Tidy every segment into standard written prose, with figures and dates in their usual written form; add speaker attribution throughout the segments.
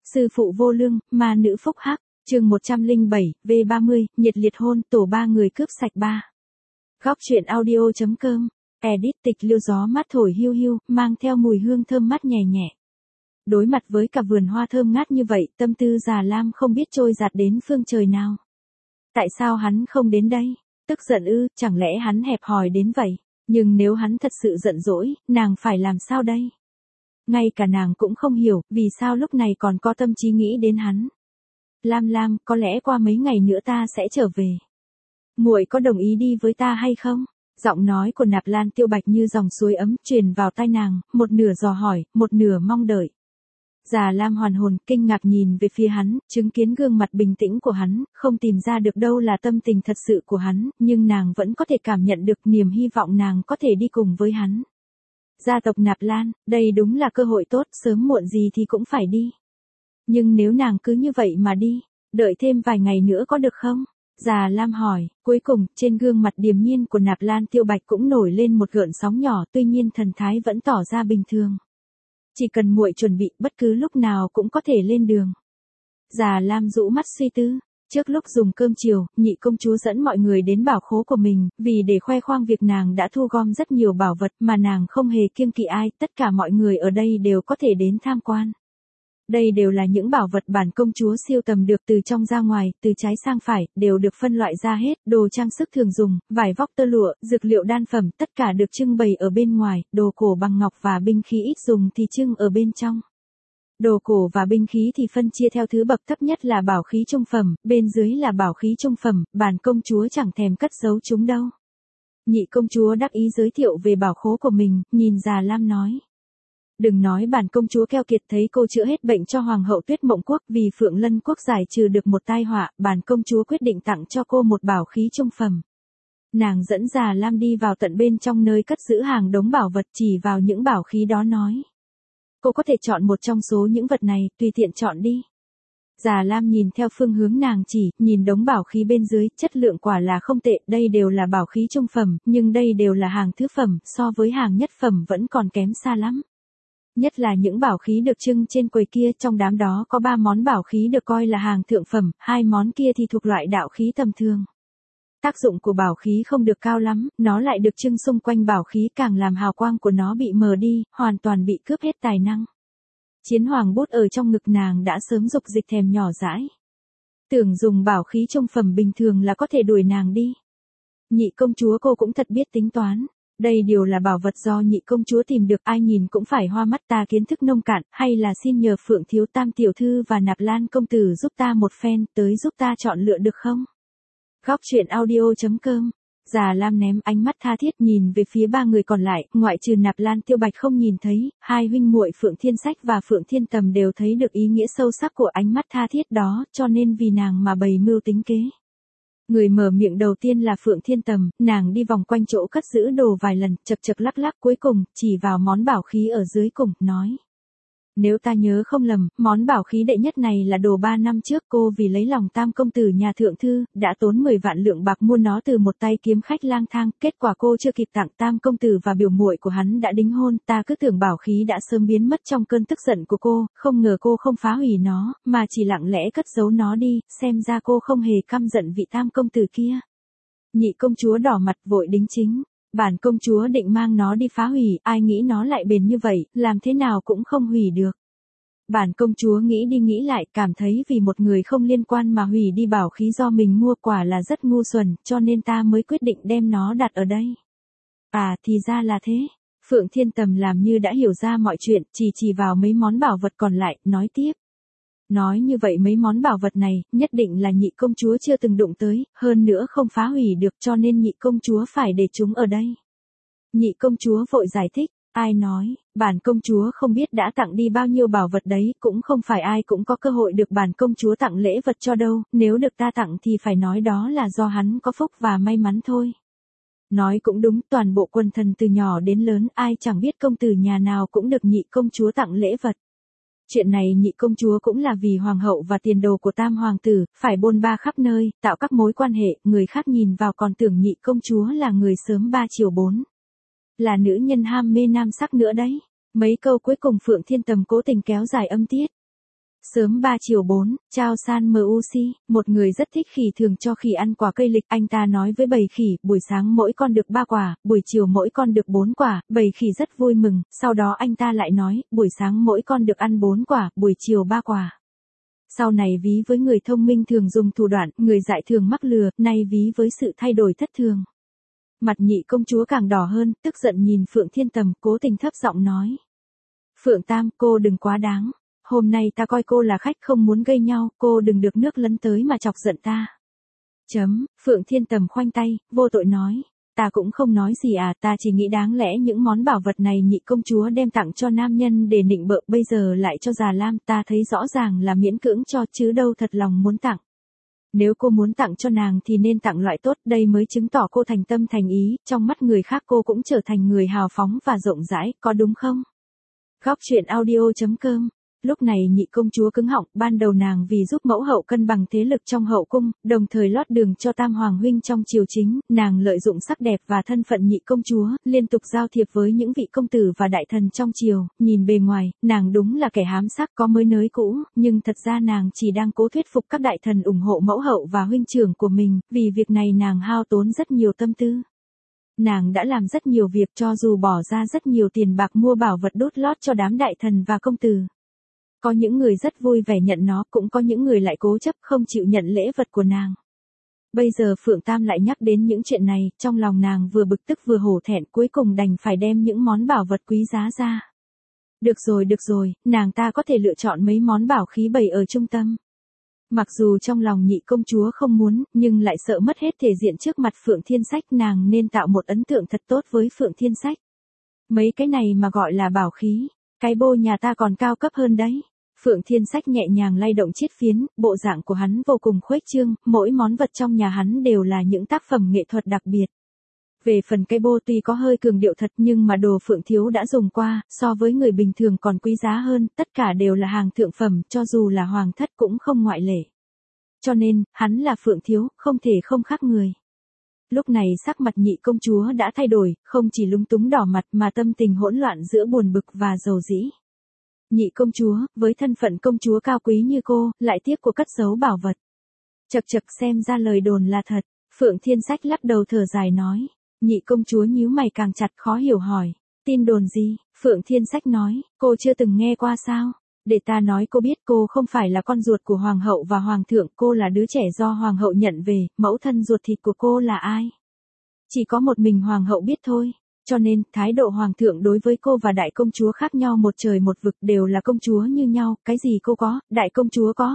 Speaker 1: Sư phụ vô lương, ma nữ phúc hắc, chương 107, V30, nhiệt liệt hôn, tổ ba người cướp sạch ba. Góc truyện audio.com, edit tịch liêu gió mát thổi hiu hiu, mang theo mùi hương thơm mát nhẹ nhẹ. Đối mặt với cả vườn hoa thơm ngát như vậy, tâm tư Già Lam không biết trôi dạt đến phương trời nào. Tại sao hắn không đến đây? Tức giận ư, chẳng lẽ hắn hẹp hòi đến vậy? Nhưng nếu hắn thật sự giận dỗi, nàng phải làm sao đây? Ngay cả nàng cũng không hiểu, vì sao lúc này còn có tâm trí nghĩ đến hắn. Lam, có lẽ qua mấy ngày nữa ta sẽ trở về. Muội có đồng ý đi với ta hay không? Giọng nói của Nạp Lan Tiêu Bạch như dòng suối ấm truyền vào tai nàng, một nửa dò hỏi, một nửa mong đợi. Già Lam hoàn hồn, kinh ngạc nhìn về phía hắn, chứng kiến gương mặt bình tĩnh của hắn, không tìm ra được đâu là tâm tình thật sự của hắn, nhưng nàng vẫn có thể cảm nhận được niềm hy vọng nàng có thể đi cùng với hắn. Gia tộc Nạp Lan, đây đúng là cơ hội tốt, sớm muộn gì thì cũng phải đi. Nhưng nếu nàng cứ như vậy mà đi, đợi thêm vài ngày nữa có được không? Già Lam hỏi, cuối cùng, trên gương mặt điềm nhiên của Nạp Lan Tiêu Bạch cũng nổi lên một gợn sóng nhỏ, tuy nhiên thần thái vẫn tỏ ra bình thường. Chỉ cần muội chuẩn bị, bất cứ lúc nào cũng có thể lên đường. Già Lam rũ mắt suy tư. Trước lúc dùng cơm chiều, nhị công chúa dẫn mọi người đến bảo khố của mình, vì để khoe khoang việc nàng đã thu gom rất nhiều bảo vật mà nàng không hề kiêng kỵ ai, tất cả mọi người ở đây đều có thể đến tham quan. Đây đều là những bảo vật bản công chúa siêu tầm được từ trong ra ngoài, từ trái sang phải, đều được phân loại ra hết, đồ trang sức thường dùng, vải vóc tơ lụa, dược liệu đan phẩm, tất cả được trưng bày ở bên ngoài, đồ cổ bằng ngọc và binh khí ít dùng thì trưng ở bên trong. Đồ cổ và binh khí thì phân chia theo thứ bậc thấp nhất là bảo khí trung phẩm, bên dưới là bảo khí trung phẩm, bản công chúa chẳng thèm cất giấu chúng đâu. Nhị công chúa đắc ý giới thiệu về bảo khố của mình, nhìn Già Lam nói. Đừng nói bản công chúa keo kiệt, thấy cô chữa hết bệnh cho Hoàng hậu Tuyết Mộng Quốc, vì Phượng Lân Quốc giải trừ được một tai họa, bản công chúa quyết định tặng cho cô một bảo khí trung phẩm. Nàng dẫn Già Lam đi vào tận bên trong nơi cất giữ hàng đống bảo vật, chỉ vào những bảo khí đó nói. Cô có thể chọn một trong số những vật này, tùy tiện chọn đi. Già Lam nhìn theo phương hướng nàng chỉ, nhìn đống bảo khí bên dưới, chất lượng quả là không tệ, đây đều là bảo khí trung phẩm, nhưng đây đều là hàng thứ phẩm, so với hàng nhất phẩm vẫn còn kém xa lắm. Nhất là những bảo khí được trưng trên quầy kia, trong đám đó có 3 món bảo khí được coi là hàng thượng phẩm, 2 món kia thì thuộc loại đạo khí tầm thường. Tác dụng của bảo khí không được cao lắm, nó lại được trưng xung quanh bảo khí càng làm hào quang của nó bị mờ đi, hoàn toàn bị cướp hết tài năng. Chiến hoàng bút ở trong ngực nàng đã sớm dục dịch thèm nhỏ dãi. Tưởng dùng bảo khí trung phẩm bình thường là có thể đuổi nàng đi. Nhị công chúa cô cũng thật biết tính toán. Đây đều là bảo vật do nhị công chúa tìm được, ai nhìn cũng phải hoa mắt, ta kiến thức nông cạn, hay là xin nhờ Phượng thiếu tam tiểu thư và Nạp Lan công tử giúp ta một phen, tới giúp ta chọn lựa được không? Góc truyện audio.com. Già Lam ném ánh mắt tha thiết nhìn về phía ba người còn lại, ngoại trừ Nạp Lan Tiêu Bạch không nhìn thấy, hai huynh muội Phượng Thiên Sách và Phượng Thiên Tầm đều thấy được ý nghĩa sâu sắc của ánh mắt tha thiết đó, cho nên vì nàng mà bày mưu tính kế. Người mở miệng đầu tiên là Phượng Thiên Tầm, nàng đi vòng quanh chỗ cất giữ đồ vài lần, chật lắc lắc, cuối cùng, chỉ vào món bảo khí ở dưới cùng, nói. Nếu ta nhớ không lầm, món bảo khí đệ nhất này là đồ 3 năm trước, cô vì lấy lòng tam công tử nhà thượng thư, đã tốn 10 vạn lượng bạc mua nó từ một tay kiếm khách lang thang, kết quả cô chưa kịp tặng tam công tử và biểu muội của hắn đã đính hôn, ta cứ tưởng bảo khí đã sớm biến mất trong cơn tức giận của cô, không ngờ cô không phá hủy nó, mà chỉ lặng lẽ cất giấu nó đi, xem ra cô không hề căm giận vị tam công tử kia. Nhị công chúa đỏ mặt vội đính chính. Bản công chúa định mang nó đi phá hủy, ai nghĩ nó lại bền như vậy, làm thế nào cũng không hủy được. Bản công chúa nghĩ đi nghĩ lại, cảm thấy vì một người không liên quan mà hủy đi bảo khí do mình mua quả là rất ngu xuẩn, cho nên ta mới quyết định đem nó đặt ở đây. À, thì ra là thế. Phượng Thiên Tầm làm như đã hiểu ra mọi chuyện, chỉ vào mấy món bảo vật còn lại, nói tiếp. Nói như vậy mấy món bảo vật này, nhất định là nhị công chúa chưa từng đụng tới, hơn nữa không phá hủy được, cho nên nhị công chúa phải để chúng ở đây. Nhị công chúa vội giải thích, ai nói, bản công chúa không biết đã tặng đi bao nhiêu bảo vật đấy, cũng không phải ai cũng có cơ hội được bản công chúa tặng lễ vật cho đâu, nếu được ta tặng thì phải nói đó là do hắn có phúc và may mắn thôi. Nói cũng đúng, toàn bộ quần thần từ nhỏ đến lớn, ai chẳng biết công tử nhà nào cũng được nhị công chúa tặng lễ vật. Chuyện này nhị công chúa cũng là vì hoàng hậu và tiền đồ của tam hoàng tử, phải bôn ba khắp nơi, tạo các mối quan hệ, người khác nhìn vào còn tưởng nhị công chúa là người sớm 3 chiều 4. Là nữ nhân ham mê nam sắc nữa đấy. Mấy câu cuối cùng Phượng Thiên Tầm cố tình kéo dài âm tiết. Sớm 3 chiều 4, Chao San Muc, một người rất thích khỉ thường cho khỉ ăn quả cây lịch. Anh ta nói với bầy khỉ, buổi sáng mỗi con được 3 quả, buổi chiều mỗi con được 4 quả. Bầy khỉ rất vui mừng, sau đó anh ta lại nói, buổi sáng mỗi con được ăn 4 quả, buổi chiều 3 quả. Sau này ví với người thông minh thường dùng thủ đoạn, người dại thường mắc lừa, nay ví với sự thay đổi thất thường. Mặt Nhị công chúa càng đỏ hơn, tức giận nhìn Phượng Thiên Tầm, cố tình thấp giọng nói. Phượng Tam, cô đừng quá đáng. Hôm nay ta coi cô là khách không muốn gây nhau, cô đừng được nước lấn tới mà chọc giận ta. Phượng Thiên Tầm khoanh tay, vô tội nói. Ta cũng không nói gì à, ta chỉ nghĩ đáng lẽ những món bảo vật này Nhị công chúa đem tặng cho nam nhân để nịnh bợ, bây giờ lại cho già lam, ta thấy rõ ràng là miễn cưỡng cho chứ đâu thật lòng muốn tặng. Nếu cô muốn tặng cho nàng thì nên tặng loại tốt, đây mới chứng tỏ cô thành tâm thành ý, trong mắt người khác cô cũng trở thành người hào phóng và rộng rãi, có đúng không? Góc truyện audio.com. Lúc này Nhị công chúa cứng họng, ban đầu nàng vì giúp mẫu hậu cân bằng thế lực trong hậu cung, đồng thời lót đường cho Tam Hoàng huynh trong triều chính, nàng lợi dụng sắc đẹp và thân phận Nhị công chúa, liên tục giao thiệp với những vị công tử và đại thần trong triều, nhìn bề ngoài, nàng đúng là kẻ hám sắc có mới nới cũ, nhưng thật ra nàng chỉ đang cố thuyết phục các đại thần ủng hộ mẫu hậu và huynh trưởng của mình, vì việc này nàng hao tốn rất nhiều tâm tư. Nàng đã làm rất nhiều việc cho dù bỏ ra rất nhiều tiền bạc mua bảo vật đốt lót cho đám đại thần và công tử. Có những người rất vui vẻ nhận nó, cũng có những người lại cố chấp không chịu nhận lễ vật của nàng. Bây giờ Phượng Tam lại nhắc đến những chuyện này, trong lòng nàng vừa bực tức vừa hổ thẹn, cuối cùng đành phải đem những món bảo vật quý giá ra. Được rồi, nàng ta có thể lựa chọn mấy món bảo khí bày ở trung tâm. Mặc dù trong lòng Nhị công chúa không muốn, nhưng lại sợ mất hết thể diện trước mặt Phượng Thiên Sách, nàng nên tạo một ấn tượng thật tốt với Phượng Thiên Sách. Mấy cái này mà gọi là bảo khí, cái bô nhà ta còn cao cấp hơn đấy. Phượng Thiên Sách nhẹ nhàng lay động chiết phiến, bộ dạng của hắn vô cùng khuếch trương, mỗi món vật trong nhà hắn đều là những tác phẩm nghệ thuật đặc biệt. Về phần cây bô tuy có hơi cường điệu thật nhưng mà đồ Phượng thiếu đã dùng qua, so với người bình thường còn quý giá hơn, tất cả đều là hàng thượng phẩm, cho dù là hoàng thất cũng không ngoại lệ. Cho nên, hắn là Phượng thiếu, không thể không khác người. Lúc này sắc mặt Nhị công chúa đã thay đổi, không chỉ lúng túng đỏ mặt mà tâm tình hỗn loạn giữa buồn bực và dầu dĩ. Nhị công chúa, với thân phận công chúa cao quý như cô, lại tiếc của cất giấu bảo vật. Chậc xem ra lời đồn là thật. Phượng Thiên Sách lắc đầu thở dài nói. Nhị công chúa nhíu mày càng chặt, khó hiểu hỏi. Tin đồn gì? Phượng Thiên Sách nói, cô chưa từng nghe qua sao? Để ta nói cô biết, cô không phải là con ruột của hoàng hậu và hoàng thượng, cô là đứa trẻ do hoàng hậu nhận về, mẫu thân ruột thịt của cô là ai? Chỉ có một mình hoàng hậu biết thôi. Cho nên, thái độ hoàng thượng đối với cô và đại công chúa khác nhau một trời một vực, đều là công chúa như nhau, cái gì cô có, đại công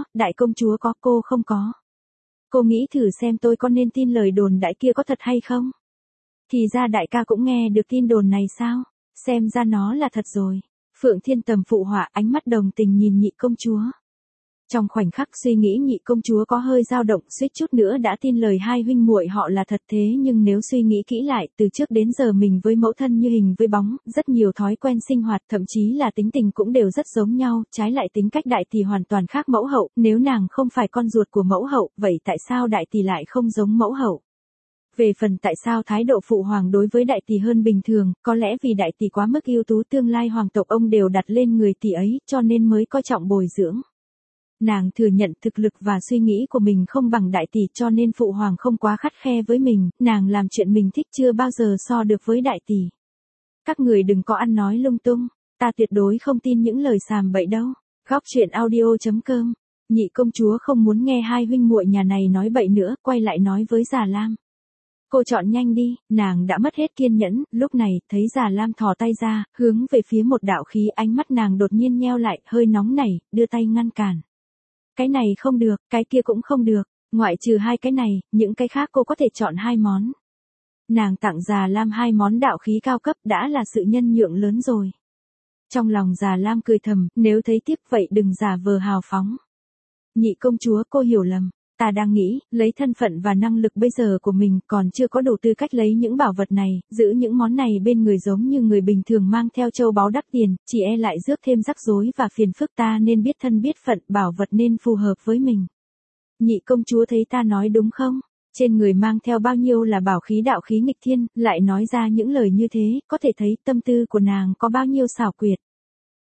Speaker 1: chúa có, cô không có. Cô nghĩ thử xem tôi có nên tin lời đồn đại kia có thật hay không? Thì ra đại ca cũng nghe được tin đồn này sao? Xem ra nó là thật rồi. Phượng Thiên Tầm phụ họa, ánh mắt đồng tình nhìn Nhị công chúa. Trong khoảnh khắc suy nghĩ Nhị công chúa có hơi dao động, suýt chút nữa đã tin lời hai huynh muội họ là thật, thế nhưng nếu suy nghĩ kỹ lại, từ trước đến giờ mình với mẫu thân như hình với bóng, rất nhiều thói quen sinh hoạt, thậm chí là tính tình cũng đều rất giống nhau, trái lại tính cách đại tỷ hoàn toàn khác mẫu hậu, nếu nàng không phải con ruột của mẫu hậu, vậy tại sao đại tỷ lại không giống mẫu hậu? Về phần tại sao thái độ phụ hoàng đối với đại tỷ hơn bình thường, có lẽ vì đại tỷ quá mức ưu tú, tương lai hoàng tộc ông đều đặt lên người tỷ ấy, cho nên mới coi trọng bồi dưỡng. Nàng thừa nhận thực lực và suy nghĩ của mình không bằng đại tỷ, cho nên phụ hoàng không quá khắt khe với mình, nàng làm chuyện mình thích chưa bao giờ so được với đại tỷ. Các người đừng có ăn nói lung tung, ta tuyệt đối không tin những lời xàm bậy đâu. Góc truyện audio.com. Nhị công chúa không muốn nghe hai huynh muội nhà này nói bậy nữa, quay lại nói với Già Lam. Cô chọn nhanh đi, nàng đã mất hết kiên nhẫn, lúc này, thấy Già Lam thò tay ra, hướng về phía một đạo khí, ánh mắt nàng đột nhiên nheo lại, hơi nóng nảy, đưa tay ngăn cản. Cái này không được, cái kia cũng không được, ngoại trừ hai cái này, những cái khác cô có thể chọn hai món. Nàng tặng Già Lam hai món đạo khí cao cấp đã là sự nhân nhượng lớn rồi. Trong lòng Già Lam cười thầm, nếu thấy tiếc vậy đừng giả vờ hào phóng. Nhị công chúa, cô hiểu lầm. Ta đang nghĩ, lấy thân phận và năng lực bây giờ của mình còn chưa có đủ tư cách lấy những bảo vật này, giữ những món này bên người giống như người bình thường mang theo châu báu đắt tiền, chỉ e lại rước thêm rắc rối và phiền phức, ta nên biết thân biết phận, bảo vật nên phù hợp với mình. Nhị công chúa thấy ta nói đúng không? Trên người mang theo bao nhiêu là bảo khí đạo khí nghịch thiên, lại nói ra những lời như thế, có thể thấy tâm tư của nàng có bao nhiêu xảo quyệt.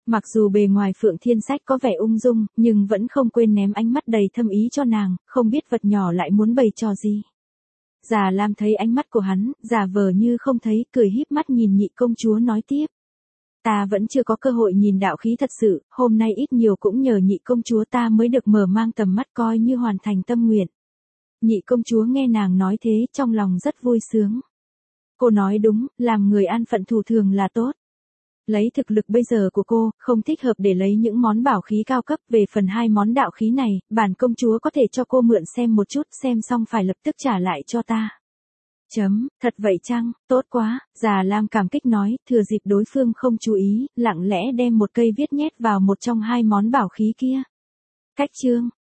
Speaker 1: Mặc dù bề ngoài Phượng Thiên Sách có vẻ ung dung, nhưng vẫn không quên ném ánh mắt đầy thâm ý cho nàng, không biết vật nhỏ lại muốn bày trò gì. Già Lam thấy ánh mắt của hắn, giả vờ như không thấy, cười híp mắt nhìn nhị công chúa nói tiếp. Ta vẫn chưa có cơ hội nhìn đạo khí thật sự, hôm nay ít nhiều cũng nhờ nhị công chúa ta mới được mở mang tầm mắt coi như hoàn thành tâm nguyện. Nhị công chúa nghe nàng nói thế, trong lòng rất vui sướng. Cô nói đúng, làm người an phận thủ thường là tốt. Lấy thực lực bây giờ của cô, không thích hợp để lấy những món bảo khí cao cấp. Về phần 2 món đạo khí này, bản công chúa có thể cho cô mượn xem một chút, xem xong phải lập tức trả lại cho ta. Thật vậy chăng, tốt quá, già Lam cảm kích nói, thừa dịp đối phương không chú ý, lặng lẽ đem một cây viết nhét vào một trong 2 món bảo khí kia. Cách chương